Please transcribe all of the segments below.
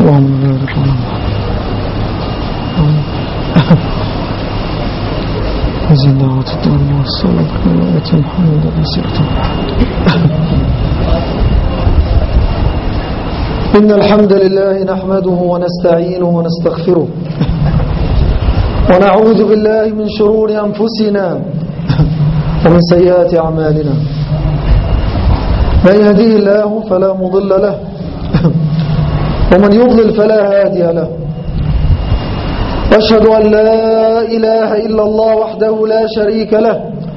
اللهم بارك على وزن دعوة الدعوة والصلاة وآية محمد بسيرة. إن الحمد لله نحمده ونستعينه ونستغفره ونعوذ بالله من شرور أنفسنا ومن سيئات أعمالنا. من يهديه الله فلا مضل له ومن يضلل فلا هادي له. وأشهد أن لا إله إلا الله وحده لا شريك له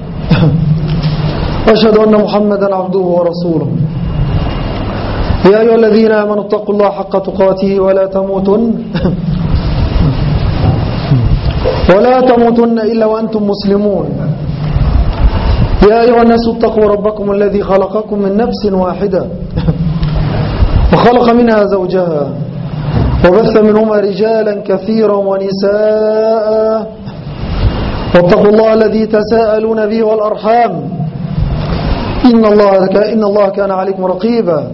وأشهد أن محمدا عبده ورسوله. يا أيها الذين آمنوا اتقوا الله حق تقاته ولا تموتن إلا وأنتم مسلمون. يا أيها الناس اتقوا ربكم الذي خلقكم من نفس واحدة وخلق منها زوجها وبث منهما رجالا كثيرا ونساء واتقوا الله الذي تساءلون به والأرحام إن الله كان عليكم رقيبا.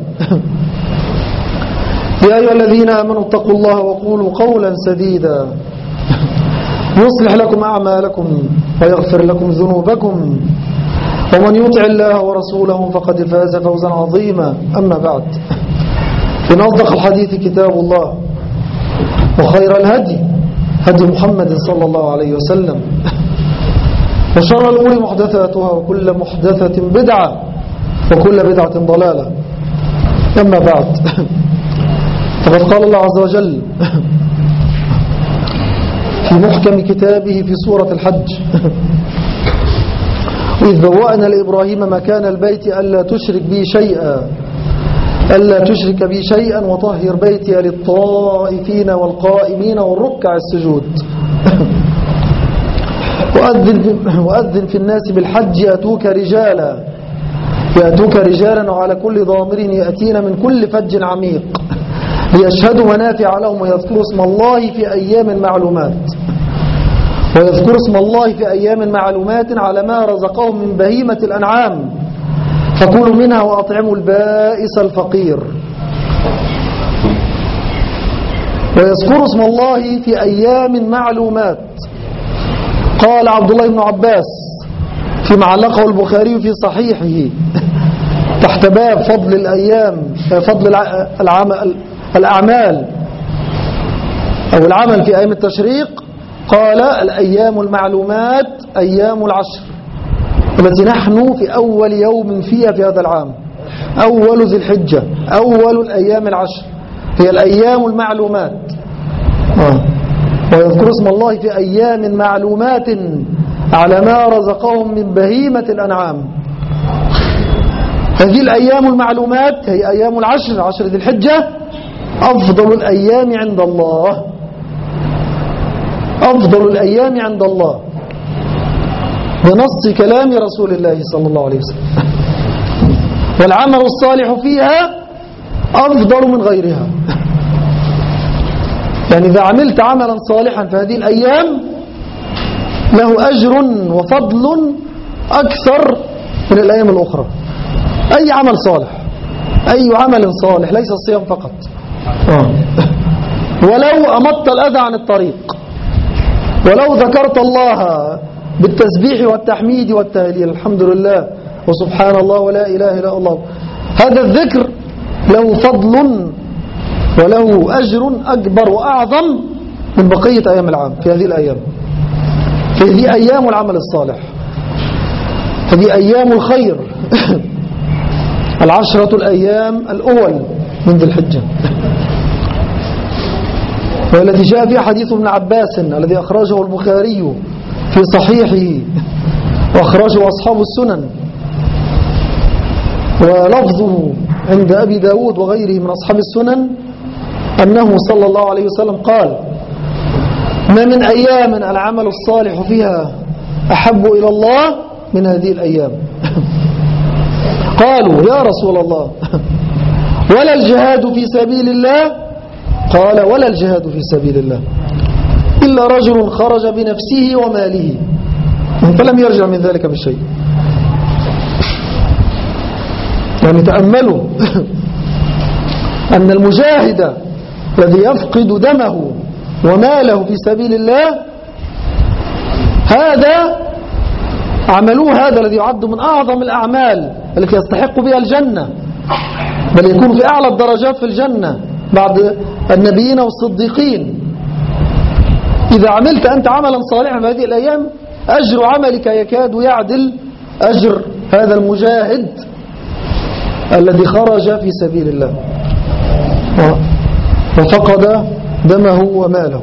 يا أيها الذين آمنوا اتقوا الله وقولوا قولا سديدا يصلح لكم أعمالكم ويغفر لكم ذنوبكم ومن يطع الله ورسوله فقد فاز فوزا عظيما. أما بعد، إن أصدق الحديث كتاب الله وخير الهدي هدي محمد صلى الله عليه وسلم وشر الأمور محدثاتها وكل محدثة بدعة وكل بدعة ضلالة. أما بعد، فقد قال الله عز وجل في محكم كتابه في سورة الحج: وإذ بوأنا لإبراهيم مكان البيت ألا تشرك بي شيئا وطهر بيتي للطائفين والقائمين والركع السجود. وأذن في الناس بالحج يأتوك رجالا وعلى كل ضامر يأتين من كل فج عميق ليشهدوا منافع لهم ويذكروا اسم الله في أيام معلومات على ما رزقهم من بهيمة الأنعام فكلوا منها وأطعموا البائس الفقير. ويذكروا اسم الله في أيام معلومات. قال عبد الله بن عباس فيما علقه البخاري في صحيحه تحت باب فضل الأعمال أو العمل في أيام التشريق، قال: الأيام المعلومات أيام العشر التي نحن في أول يوم فيها في هذا العام، أول ذي الحجة، أول الأيام العشر هي الأيام المعلومات. ويذكر اسم الله في أيام معلومات على ما رزقهم من بهيمة الأنعام. هذه الأيام المعلومات هي أيام العشر، عشر ذي الحجة، أفضل الأيام عند الله، أفضل الأيام عند الله بنص كلام رسول الله صلى الله عليه وسلم. والعمل الصالح فيها أفضل من غيرها. يعني إذا عملت عملا صالحا في هذه الأيام له أجر وفضل أكثر من الأيام الأخرى. أي عمل صالح، أي عمل صالح، ليس الصيام فقط. ولو أمطت الأذى عن الطريق، ولو ذكرت الله بالتسبيح والتحميد والتهليل، الحمد لله وسبحان الله ولا إله إلا الله، هذا الذكر له فضل وله أجر أكبر وأعظم من بقية أيام العام. في هذه الأيام، في هذه أيام العمل الصالح، هذه أيام الخير العشرة الأيام الأول من ذي الحجة، والتي جاء فيها حديث ابن عباس الذي أخرجه البخاري في صحيحه وأخرجه أصحاب السنن، ولفظه عند أبي داود وغيره من أصحاب السنن أنه صلى الله عليه وسلم قال: ما من أيام العمل الصالح فيها أحب إلى الله من هذه الأيام. قالوا: يا رسول الله ولا الجهاد في سبيل الله؟ قال: ولا الجهاد في سبيل الله إلا رجل خرج بنفسه وماله فلم يرجع من ذلك بشيء. يعني تأملوا أن المجاهد الذي يفقد دمه وماله في سبيل الله، هذا عملوه، هذا الذي يعد من أعظم الأعمال التي يستحق بها الجنة، بل يكون في أعلى الدرجات في الجنة بعد النبيين والصديقين. إذا عملت أنت عملا صالحا في هذه الأيام، أجر عملك يكاد يعدل أجر هذا المجاهد الذي خرج في سبيل الله وفقد دمه وماله.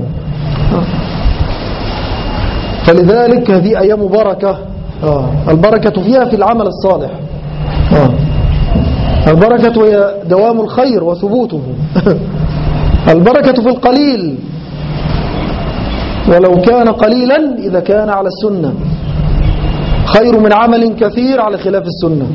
فلذلك هذه أيام بركة، البركة فيها في العمل الصالح، البركة هي دوام الخير وثبوته. البركة في القليل ولو كان قليلا إذا كان على السنة، خير من عمل كثير على خلاف السنة.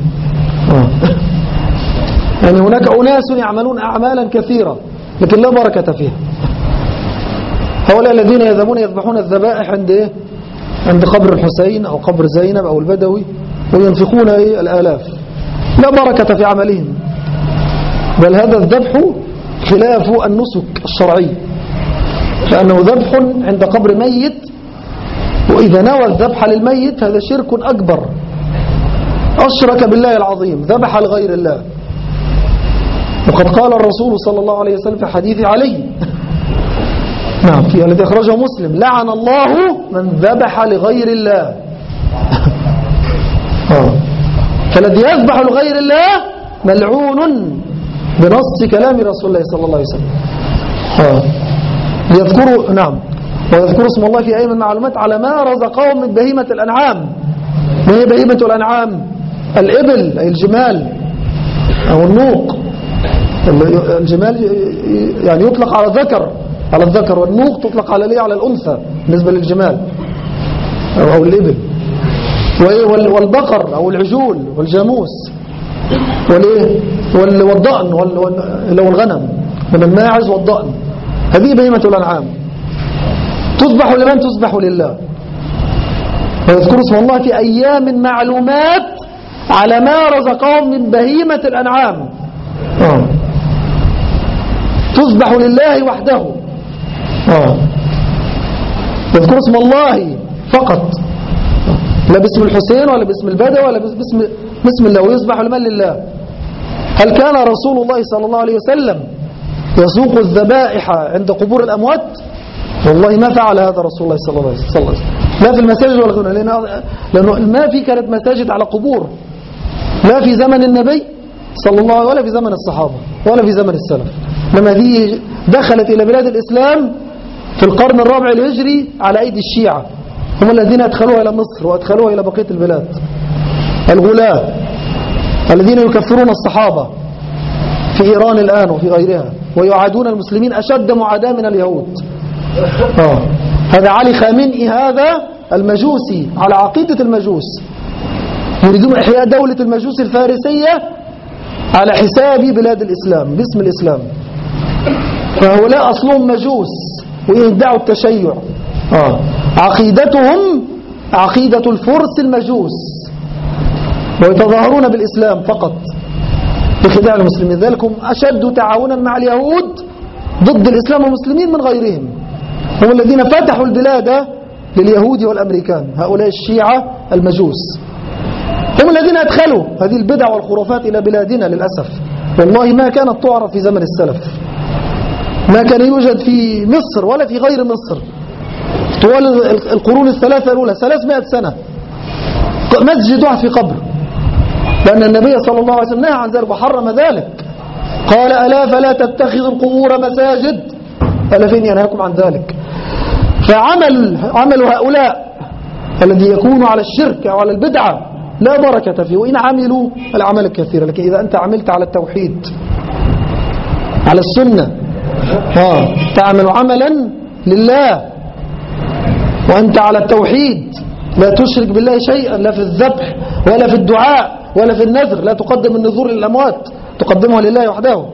يعني هناك أناس يعملون أعمالا كثيرة لكن لا بركة فيها. هؤلاء الذين يذهبون يذبحون الذبائح عند قبر الحسين أو قبر زينب أو البدوي وينفقون الآلاف، لا بركة في عملهم، بل هذا الذبح خلاف النسك الشرعي، لأنه ذبح عند قبر ميت، وإذا نوى الذبح للميت هذا شرك أكبر، أشرك بالله العظيم، ذبح لغير الله. وقد قال الرسول صلى الله عليه وسلم في حديث علي، نعم، في الذي أخرجه مسلم: لعن الله من ذبح لغير الله. فالذي يذبح لغير الله ملعون بنص كلام رسول الله صلى الله عليه وسلم. ليذكروا، نعم، ويذكروا اسم الله في أيام المعلومات على ما رزقهم من بهيمة الأنعام. ما هي بهيمة الأنعام؟ الإبل أي الجمال أو النوق. الجمال يعني يطلق على الذكر، والنوق تطلق على الأنثى بالنسبة للجمال أو الإبل، والبقر أو العجول والجاموس والضأن والغنم من الماعز والضأن. هذه بهيمة الأنعام تذبح لمن؟ تذبح لله. ويذكر اسم الله في أيام معلومات على ما رزقهم من بهيمة الأنعام، تذبح لله وحده. يذكر اسم الله فقط، لا باسم الحسين ولا باسم البدوي ولا باسم الله، ويذبح لمن؟ لله. هل كان رسول الله صلى الله عليه وسلم يسوق الذبائح عند قبور الأموات؟ والله ما فعل هذا رسول الله صلى الله عليه وسلم، لا في المساجد ولا غيرها، لأنه ما في كانت مساجد على قبور، لا في زمن النبي صلى الله عليه وسلم ولا في زمن الصحابة ولا في زمن السلف. لما هذه دخلت إلى بلاد الإسلام في القرن الرابع الهجري على أيدي الشيعة، هم الذين أدخلوها إلى مصر وأدخلوها إلى بقية البلاد، الغلاة الذين يكفرون الصحابة في إيران الآن وفي غيرها، ويعادون المسلمين أشد معاداة من اليهود. هذا علي خامنئي، هذا المجوسي على عقيدة المجوس، يريدون إحياء دولة المجوس الفارسية على حساب بلاد الإسلام باسم الإسلام. فهؤلاء أصلهم مجوس ويدعوا التشيع، عقيدتهم عقيدة الفرس المجوس، ويتظاهرون بالإسلام فقط بخداع المسلمين. ذلك هم أشد تعاونا مع اليهود ضد الإسلام والمسلمين من غيرهم، هم الذين فتحوا البلاد لليهود والأمريكان. هؤلاء الشيعة المجوس هم الذين أدخلوا هذه البدع والخرافات إلى بلادنا للأسف. والله ما كانت تعرف في زمن السلف، ما كان يوجد في مصر ولا في غير مصر طوال القرون الثلاثة الأولى 300 سنة مسجد واحد في قبر، لأن النبي صلى الله عليه وسلم نهى عن ذلك وحرم ذلك. قال: ألا فلا تتخذوا القبور مساجد، ألا فين ينهاكم عن ذلك. فعمل هؤلاء الذي يكون على الشرك أو على البدعة لا بركة فيه، وإن عملوا الأعمال الكثيرة. لكن إذا أنت عملت على التوحيد على السنة، تعمل عملا لله وأنت على التوحيد، لا تشرك بالله شيئا، لا في الذبح ولا في الدعاء ولا في النذر، لا تقدم النذور للأموات، تقدمها لله وحده.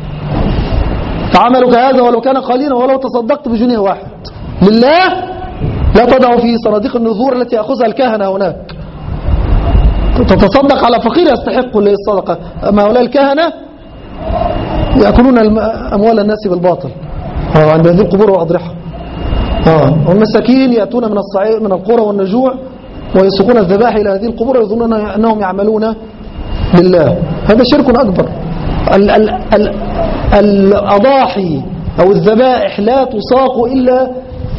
فعملك هذا ولو كان قليلا، ولو تصدقت بجنيه واحد لله، لا تضع في صناديق النذور التي يأخذها الكهنة هناك، تتصدق على فقير يستحق الصدقة. أما هؤلاء الكهنة يأكلون أموال الناس بالباطل، عند هذه القبور والأضرحة. والمساكين يأتون من القرى والنجوع ويسوقون الذبائح إلى هذه القبور ويظنون أنهم يعملون لله. هذا شرك أكبر. الأضاحي أو الذبائح لا تساق إلا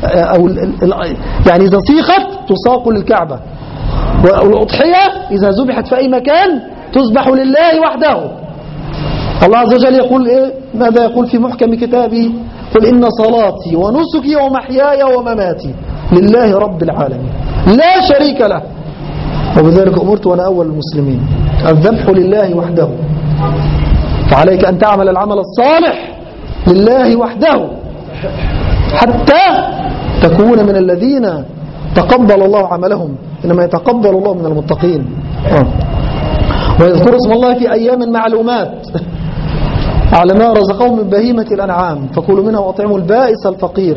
يعني إذا سيقت تساق للكعبة، والأضحية إذا ذبحت في أي مكان تذبح لله وحده. الله عز وجل يقول ماذا يقول في محكم كتابه؟ قل إن صلاتي ونسكي ومحياي ومماتي لله رب العالمين لا شريك له وبذلك أمرت وأنا أول المسلمين. الذبح لله وحده، فعليك أن تعمل العمل الصالح لله وحده حتى تكون من الذين تقبل الله عملهم، إنما يتقبل الله من المتقين. ويذكر اسم الله في أيام معلومات على ما رزقهم من بهيمة الأنعام فكلوا منها وأطعموا البائس الفقير.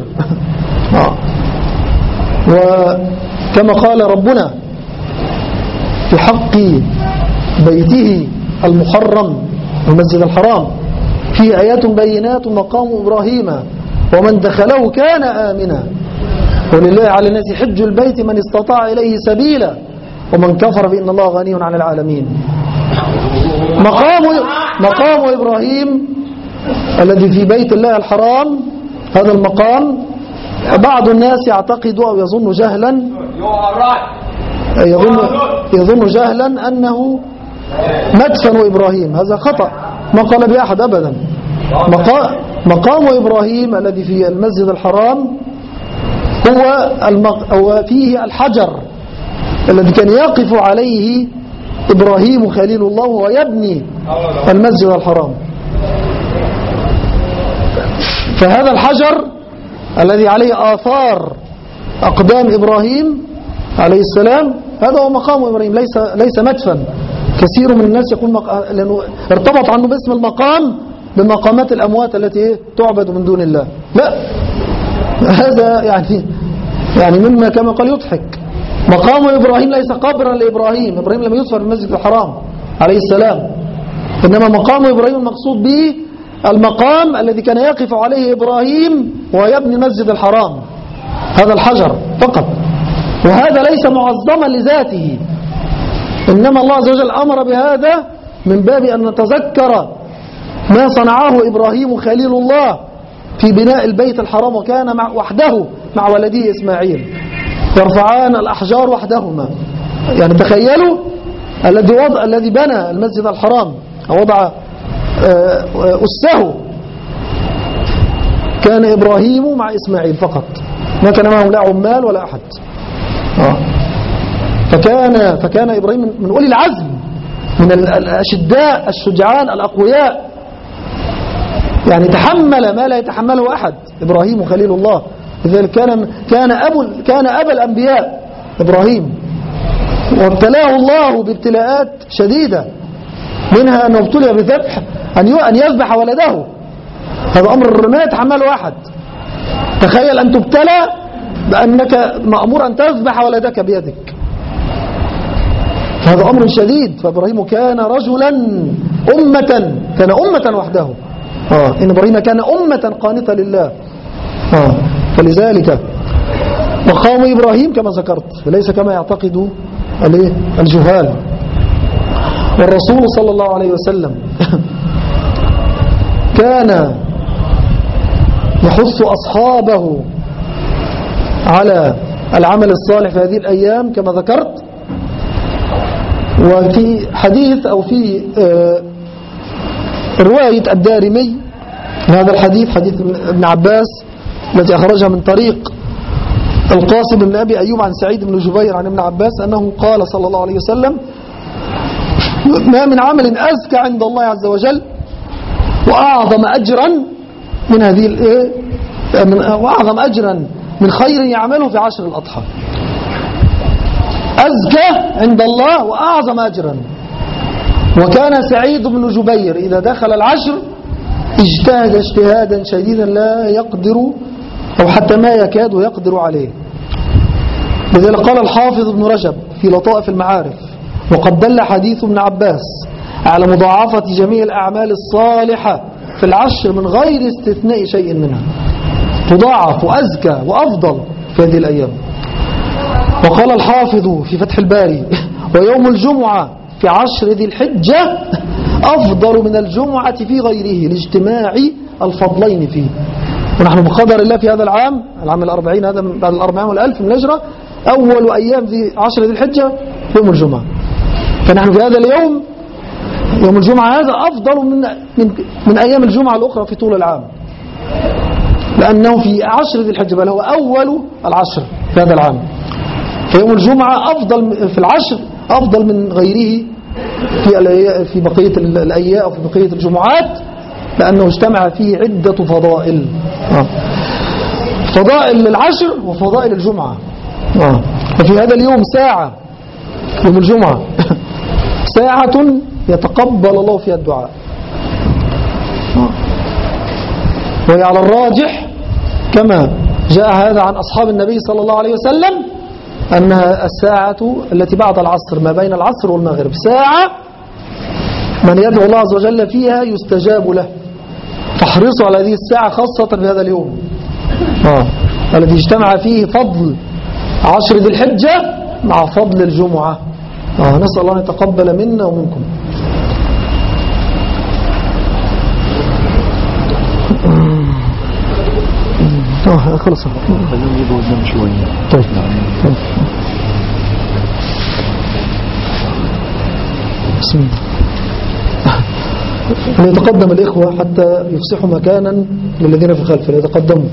وكما قال ربنا في حق بيته المحرم المسجد الحرام فيه آيات بينات مقام إبراهيم ومن دخله كان آمنا ولله على الناس حج البيت من استطاع إليه سبيلا ومن كفر فإن الله غني عن العالمين. مقام إبراهيم الذي في بيت الله الحرام، هذا المقام بعض الناس يعتقد أو يظن جهلا أنه مدفن إبراهيم. هذا خطأ، ما قال به أحد أبدا. مقام إبراهيم الذي في المسجد الحرام هو فيه الحجر الذي كان يقف عليه إبراهيم خليل الله وهو يبني المسجد الحرام. فهذا الحجر الذي عليه آثار أقدام إبراهيم عليه السلام هذا هو مقام إبراهيم، ليس مدفن. كثير من الناس يقول لأنه ارتبط عنه باسم المقام بمقامات الأموات التي تعبد من دون الله. لا، هذا يعني مما كما قال يضحك. مقام إبراهيم ليس قبرا لإبراهيم، إبراهيم لم يدفن في المسجد الحرام عليه السلام، إنما مقام إبراهيم المقصود به المقام الذي كان يقف عليه إبراهيم ويبني المسجد الحرام، هذا الحجر فقط. وهذا ليس معظما لذاته، إنما الله عز وجل أمر بهذا من باب أن نتذكر ما صنعه إبراهيم خليل الله في بناء البيت الحرام، وكان وحده مع ولده إسماعيل يرفعان الأحجار وحدهما. يعني تخيلوا الذي بنى المسجد الحرام وضع أسه كان إبراهيم مع إسماعيل فقط، ما كان معهم لا عمال ولا أحد. فكان إبراهيم من أولي العزم، من الأشداء الشجعان الأقوياء، يعني تحمل ما لا يتحمله أحد. إبراهيم خليل الله، لذلك كان أبا الأنبياء إبراهيم، وابتلاه الله بابتلاءات شديدة، منها أنه ابتلي بذبح أن يذبح ولده. هذا أمر ما يتحمله أحد. تخيل أن تبتلى بأنك مأمور أن تذبح ولدك بيدك، هذا أمر شديد. فإبراهيم كان رجلا كان أمة وحده. إن إبراهيم كان أمة قانتة لله. فلذلك مقام إبراهيم كما ذكرت ليس كما يعتقد الجهال. والرسول صلى الله عليه وسلم كان يحث أصحابه على العمل الصالح في هذه الأيام كما ذكرت. وفي حديث أو في رواية الدارمي هذا الحديث، حديث ابن عباس التي أخرجها من طريق القاسم بن أبي أيوب عن سعيد بن جبير عن ابن عباس أنه قال صلى الله عليه وسلم: ما من عمل أزكى عند الله عز وجل وأعظم أجرا من هذه وأعظم أجرا من خير يعمله في عشر الأضحى. أزكى عند الله وأعظم أجرا. وكان سعيد بن جبير إذا دخل العشر اجتهد اجتهادا شديدا لا يقدر أو حتى ما يكاد يقدر عليه. لذلك قال الحافظ ابن رجب في لطائف المعارف: وقد دل حديث ابن عباس على مضاعفة جميع الأعمال الصالحة في العشر من غير استثناء شيء منها. تضاعف وأزكى وأفضل في هذه الأيام. وقال الحافظ في فتح الباري: ويوم الجمعة في 10 ذي الحجة أفضل من الجمعة في غيره لاجتماع الفضلين فيه. ونحن بقدر الله في هذا العام 40 هذا بعد 400,000 من الهجرة، أول أيام في 10 ذي الحجة يوم الجمعة. فنحن في هذا اليوم يوم الجمعة هذا أفضل من أيام الجمعة الأخرى في طول العام، لأنه في 10 ذي الحجة، بل هو أول العشر في هذا العام. فيوم الجمعة أفضل في العشر، أفضل من غيره في بقية الأيام أو في بقية الجمعات، لأنه اجتمع فيه عدة فضائل، فضائل العشر وفضائل الجمعة. وفي هذا اليوم ساعة، يوم الجمعة ساعة يتقبل الله فيها الدعاء. وهي على الراجح كما جاء هذا عن أصحاب النبي صلى الله عليه وسلم أنها الساعة التي بعد العصر، ما بين العصر والمغرب، ساعة من يدعو الله عز وجل فيها يستجاب له. فاحرصوا على هذه الساعة خاصة في هذا اليوم الذي اجتمع فيه فضل 10 ذي الحجة مع فضل الجمعة. نسأل الله أن يتقبل منا ومنكم. خلص خلينا نجيبه قدام شوية. طيب بسم الله. يتقدم الإخوة حتى يفسحوا مكانا للذين في الخلف، يتقدموا.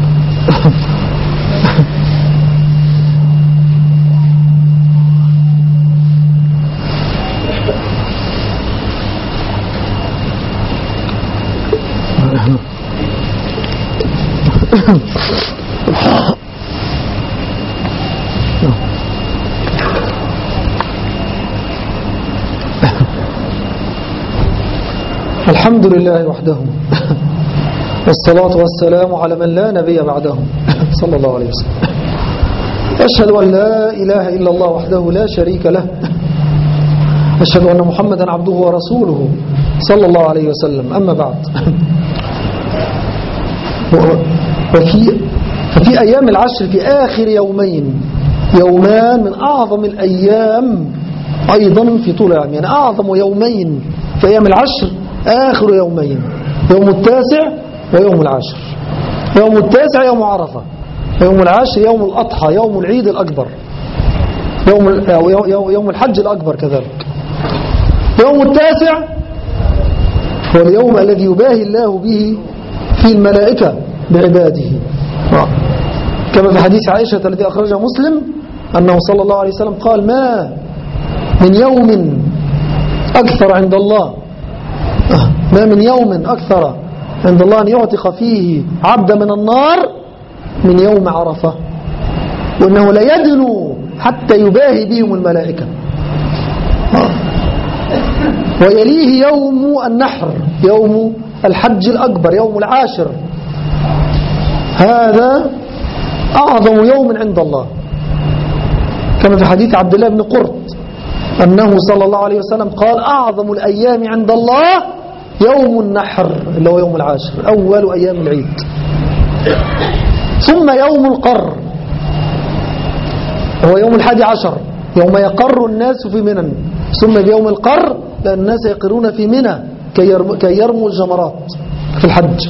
الحمد لله وحده والصلاة والسلام على من لا نبي بعده صلى الله عليه وسلم. أشهد أن لا إله إلا الله وحده لا شريك له، أشهد أن محمدا عبده ورسوله صلى الله عليه وسلم. أما بعد، ففي أيام العشر في آخر يومان من أعظم الأيام أيضا في طول العام، يعني أعظم يومين في أيام العشر آخر يومين، يوم التاسع ويوم العاشر. يوم التاسع يوم عرفة، ويوم العاشر يوم الأضحى، يوم العيد الأكبر، يوم الحج الأكبر كذلك. يوم التاسع هو اليوم الذي يباهي الله به في الملائكة بعباده، كما في حديث عائشة الذي أخرجه مسلم أنه صلى الله عليه وسلم قال: ما من يوم أكثر عند الله، ما من يوم أكثر عند الله أن يعتق فيه عبد من النار من يوم عرفة، وأنه لا يدنو حتى يباهي بهم الملائكة. ويليه يوم النحر، يوم الحج الأكبر، يوم العاشر، هذا أعظم يوم عند الله، كما في حديث عبد الله بن قرط أنه صلى الله عليه وسلم قال: أعظم الأيام عند الله يوم النحر، اللي هو يوم العاشر، أول أيام العيد. ثم يوم القر، هو يوم 11، يوم يقر الناس في منى، ثم بيوم القر لأن الناس يقرون في منى كي يرموا الجمرات في الحج.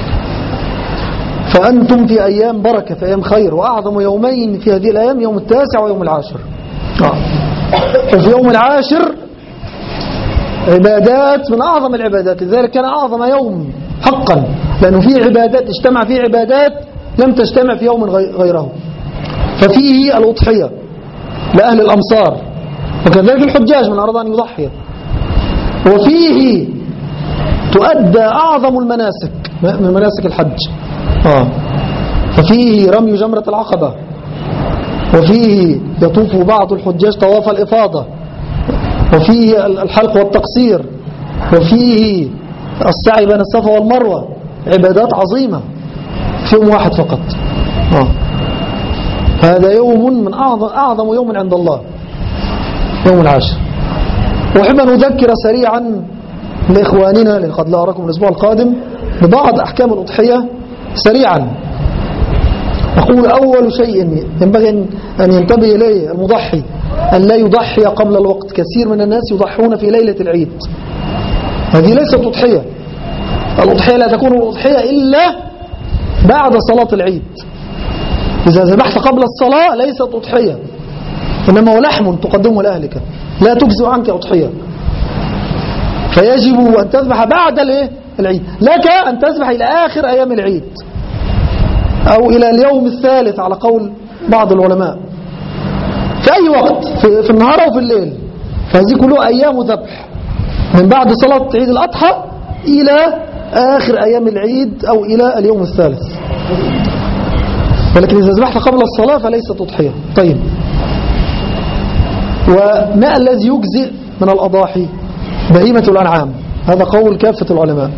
فأنتم في أيام بركة، في أيام خير، وأعظم يومين في هذه الأيام يوم التاسع ويوم العاشر. وفي يوم العاشر عبادات من أعظم العبادات، لذلك كان أعظم يوم حقا، لأنه فيه عبادات، اجتمع فيه عبادات لم تجتمع في يوم غيره. ففيه الأضحية لأهل الأمصار، وكذلك الحجاج من أراد أن يضحي. وفيه تؤدى أعظم المناسك من مناسك الحج، ففيه رمي جمرة العقبة، وفيه يطوف بعض الحجاج طواف الإفاضة، وفيه الحلق والتقصير، وفيه السعي بين الصفا والمروة، عبادات عظيمة في يوم واحد فقط. هذا يوم من أعظم يوم عند الله، يوم العاشر. وأحب أن أذكر سريعا لإخواننا، لقد لا أراكم الأسبوع القادم، ببعض أحكام الأضحية سريعا، أقول أول شيء ينبغي أن ينتبه إليه المضحي أن لا يضحي قبل الوقت. كثير من الناس يضحون في ليلة العيد، هذه ليست أضحية. الأضحية لا تكون الأضحية إلا بعد صلاة العيد. إذا ذبحت قبل الصلاة ليست أضحية، إنما هو لحم تقدمه لأهلك، لا تجزئ عنك أضحية. فيجب أن تذبح بعد العيد. لك أن تذبح إلى آخر أيام العيد أو إلى اليوم الثالث على قول بعض العلماء، في أي وقت، في النهار أو في الليل. فهذه كلها أيام ذبح من بعد صلاة عيد الأضحى إلى آخر أيام العيد أو إلى اليوم الثالث. ولكن إذا ذبحت قبل الصلاة فليست تضحية. طيب، وما الذي يجزئ من الأضاحي؟ بهيمة الأنعام، هذا قول كافة العلماء.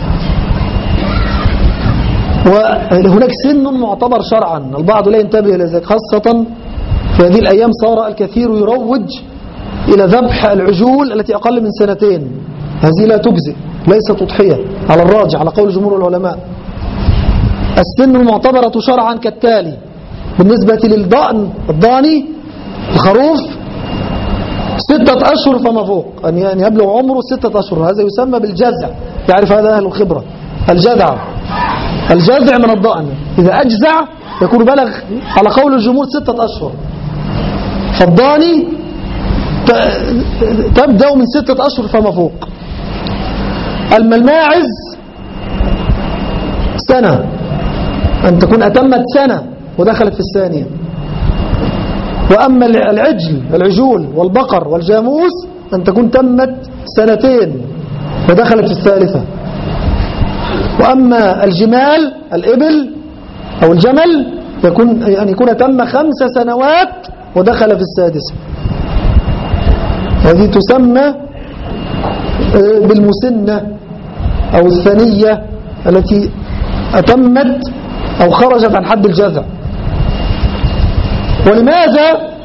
وهناك سن معتبر شرعا، البعض لا ينتبه إلى ذلك، خاصة في هذه الأيام صار الكثير يروج إلى ذبح العجول التي أقل من 2 سنين. هذه لا تجزئ، ليست تضحية على الراجح على قول جمهور العلماء. السن المعتبرة شرعا كالتالي: بالنسبة الضاني الخروف 6 أشهر فما فوق، أن يبلغ عمره 6 أشهر، هذا يسمى بالجزع، يعرف هذا أهل الخبرة. الجزع من الضأن إذا أجزع يكون بلغ على قول الجمهور 6 أشهر. فالضاني تبدأ من 6 أشهر فما فوق. أما الماعز 1 سنة، أن تكون أتمت 1 سنة ودخلت في 2. وأما العجول والبقر والجاموس أن تكون تمت 2 ودخلت في 3. وأما الجمال الإبل أو الجمل أن يكون تم 5 سنوات ودخل في 6. هذه تسمى بالمسنة أو الثنية التي أتمت أو خرجت عن حد الجزع. ولماذا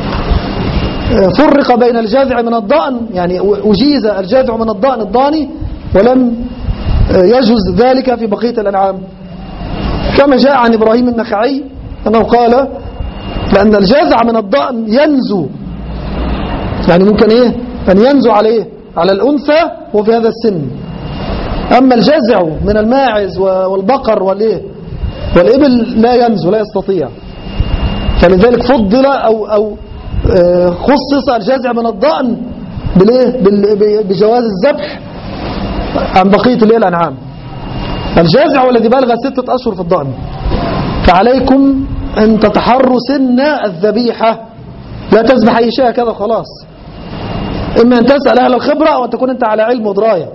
فرق بين الجذع من الضأن؟ يعني أجيز الجذع من الضأن الضاني ولم يجوز ذلك في بقية الأنعام، كما جاء عن إبراهيم النخعي أنه قال لأن الجذع من الضأن ينزو، يعني ممكن أن ينزو على الأنثى وفي هذا السن. أما الجذع من الماعز والبقر والإبل لا ينزو، لا يستطيع. فلذلك فضل أو خصص الجذع من الضأن بجواز الذبح عن بقية الأنعام. الجذع والذي بلغ 6 أشهر في الضأن. فعليكم أن تتحروا سن الذبيحة، لا تذبح أي شيء كذا خلاص. إما أن تسأل أهل الخبرة أو أن تكون أنت على علم ودراية.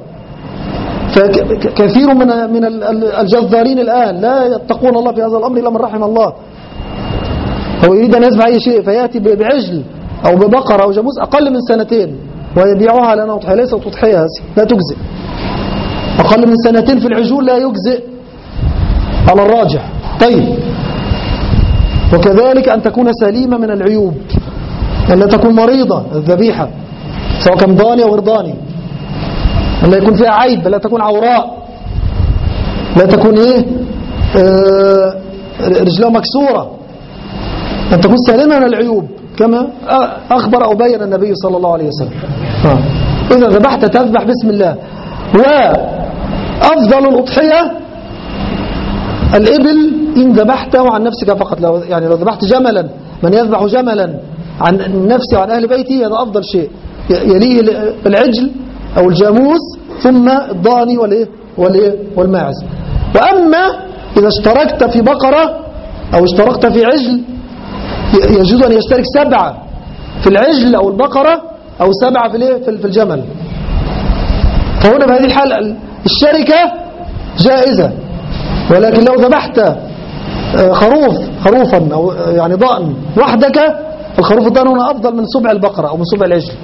فكثير من الجزارين الآن لا يتقون الله في هذا الأمر إلا من رحم الله. هو يريد أن يذبح أي شيء فيأتي بعجل أو ببقرة أو جاموس أقل من 2 ويبيعوها على أنها تضحية. ليست تضحية، هذه لا تجزئ. أقل من 2 في العجول لا يجزئ على الراجح. طيب، وكذلك أن تكون سليمة من العيوب، أن لا تكون مريضة الذبيحة سواء كان ضاني أو غير ضاني، أن لا يكون فيها عيب، لا تكون عوراء، لا تكون رجلها مكسورة، أن تكون سالمة من العيوب كما أخبر أو بين النبي صلى الله عليه وسلم. إذا ذبحت تذبح بسم الله. وأفضل الأضحية الإبل إن ذبحته عن نفسك فقط. لو ذبحت جملا، من يذبح جملا عن نفسه وعن أهل بيته هذا أفضل شيء، يليه العجل أو الجاموس ثم الضاني والماعز. وأما إذا اشتركت في بقرة أو اشتركت في عجل يجوز أن يشترك 7 في العجل أو البقرة أو 7 في الجمل. فهنا في هذه الحالة الشركة جائزة. ولكن لو ذبحت خروفا أو يعني ضأن وحدك، الخروف الضأن هنا أفضل من سبع البقرة أو من سبع العجل.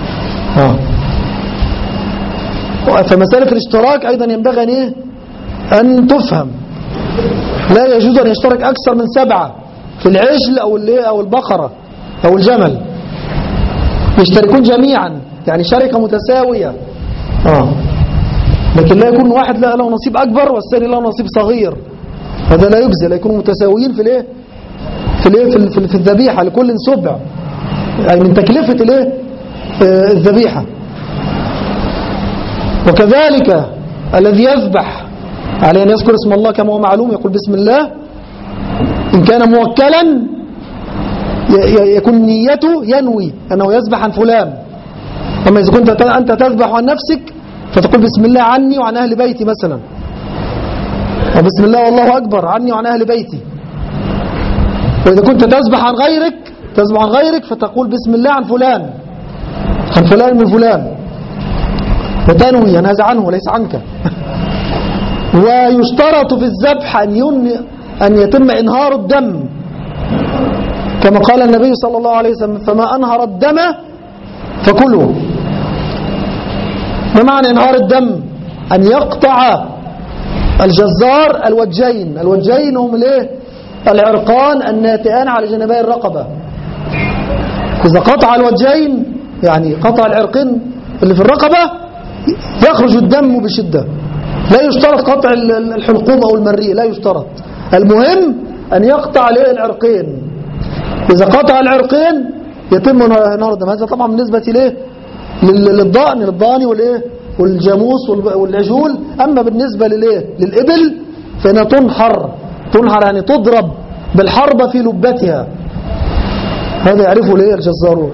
فمسألة الاشتراك أيضا ينبغي أن تفهم. لا يجوز أن يشترك أكثر من 7 في العجل أو البقرة أو الجمل، يشتركون جميعا، يعني شركة متساوية. لكن لا يكون واحد له نصيب أكبر والثاني له نصيب صغير، هذا لا يجزي، لا يكونوا متساويين في الايه في الذبيحة، لكل سبع يعني من تكلفة الايه الذبيحة. وكذلك الذي يذبح عليه أن يذكر اسم الله كما هو معلوم، يقول بسم الله. إن كان موكلا يكون نيته ينوي أنه يذبح عن فلان. أما إذا كنت أنت تذبح عن نفسك فتقول بسم الله عني وعن أهل بيتي مثلا، وبسم الله والله أكبر عني وعن أهل بيتي. وإذا كنت تذبح عن غيرك فتقول بسم الله عن فلان من فلان، وتنوي أن هذا عنه وليس عنك. ويشترط في الذبح أن يتم إنهار الدم، كما قال النبي صلى الله عليه وسلم فما أنهر الدم فكلوا. ما معنى إنهار الدم؟ أن يقطع الجزار الوجين هم العرقان الناتئان على جانبي الرقبة. إذا قطع الوجين يعني قطع العرقين اللي في الرقبة يخرج الدم بشدة. لا يشترط قطع الحلقوم أو المريء، لا يشترط، المهم أن يقطع العرقين. إذا قطع العرقين يتم نهر الدم. هذا طبعا بالنسبة للضاني والجاموس والعجول. أما بالنسبة للإبل فإنها تنحر يعني تضرب بالحربة في لبتها. هذا يعرفه الجزارون.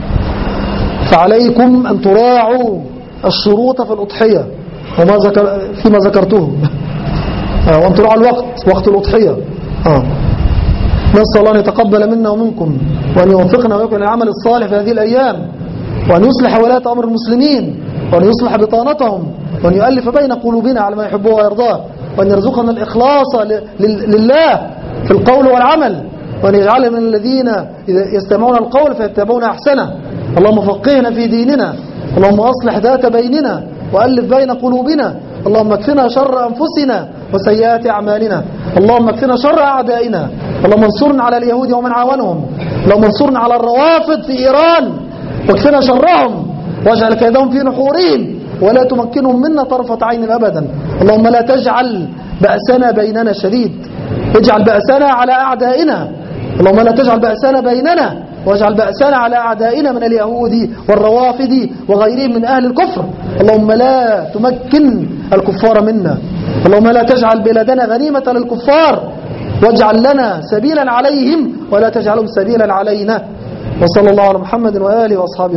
فعليكم أن تراعوا الشروط في الأضحية فيما ذكرته، وأن تراعوا وقت الأضحية. نسأل الله أن يتقبل منا ومنكم، وأن يوفقنا ويوفقنا للعمل الصالح في هذه الأيام، وأن يصلح ولاة أمر المسلمين، وأن يصلح بطانتهم، وأن يؤلف بين قلوبنا على ما يحبه ويرضاه، وأن يرزقنا الإخلاص لله في القول والعمل، وأن يجعلنا من الذين يستمعون القول فيتبعون أحسنه. اللهم فقهنا في ديننا، اللهم أصلح ذات بيننا وألف بين قلوبنا. اللهم اكفنا شر أنفسنا وسيئات أعمالنا. اللهم اكفنا شر أعدائنا. اللهم انصرنا على اليهود ومن عاونهم. اللهم انصرنا على الروافض في إيران واكفنا شرهم واجعل كيدهم في نحورهم ولا تمكنهم منا طرفة عين أبدا. اللهم لا تجعل بأسنا بيننا شديد، اجعل بأسنا على أعدائنا. اللهم لا تجعل بأسنا بيننا واجعل بأسنا على أعدائنا من اليهود والروافد وغيرهم من أهل الكفر. اللهم لا تمكن الكفار منا. اللهم لا تجعل بلادنا غنيمة للكفار، واجعل لنا سبيلا عليهم ولا تجعلهم سبيلا علينا. وصلى الله على محمد وآله وأصحابه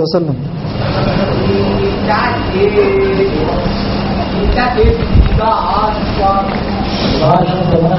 وسلم.